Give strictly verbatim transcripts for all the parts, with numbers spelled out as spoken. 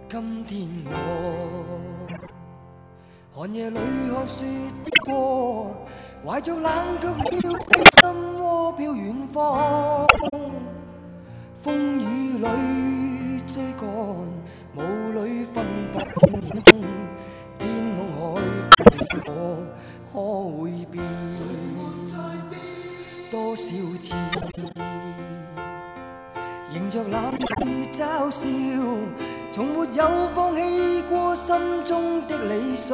今天我寒夜里看雪的過，懷着冷卻了的心窩飄遠方。風雨裏追趕，霧裏分不清影蹤。天空海闊我可會變多少次？迎着冷雨嘲笑，從沒有放棄過心中的理想。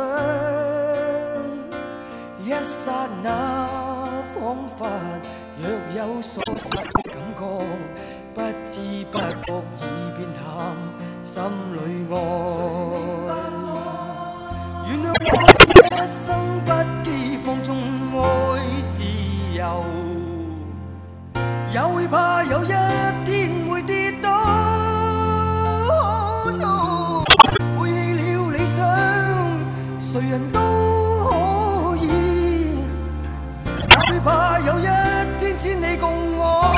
一剎那彷彿若有所失的感覺，不知不覺已變淡心裏愛。原諒我一生不羈放縱愛自由，也會怕有一天會跌倒。oh, no, 背棄了理想，誰人都可以，也會怕有一天只你共我。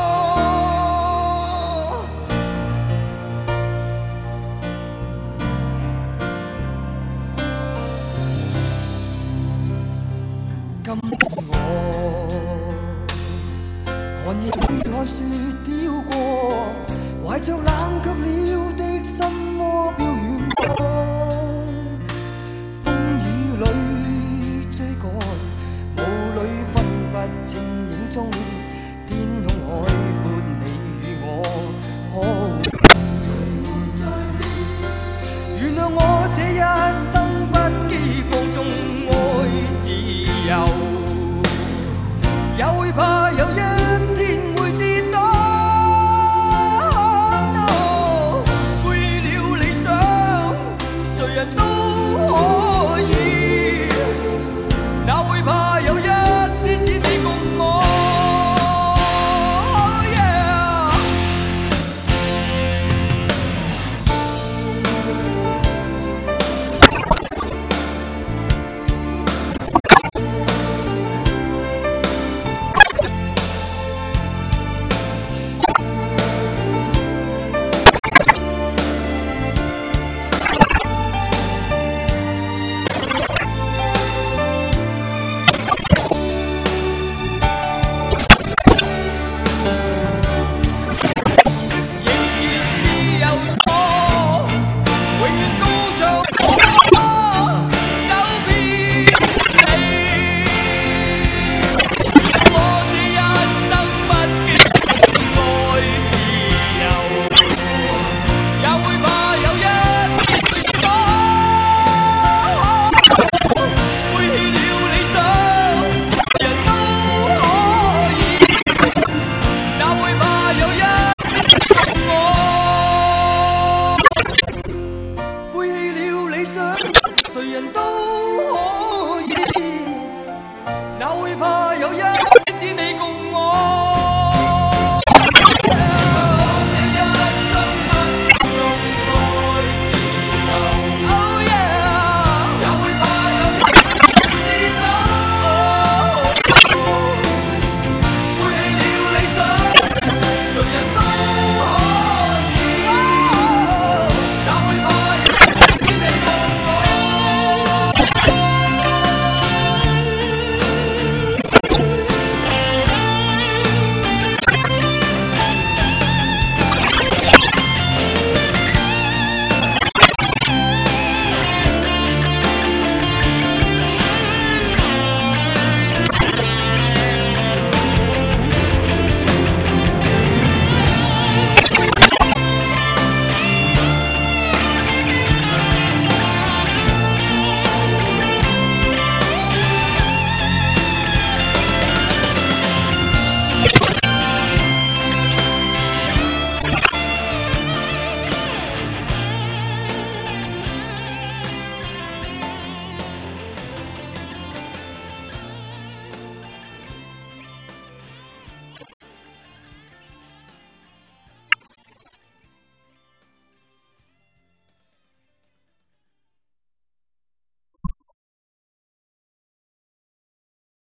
今天我寒夜裏看雪飄過，懷着冷卻了的心窩飄遠方。風雨裏追趕，霧裏分不清影蹤。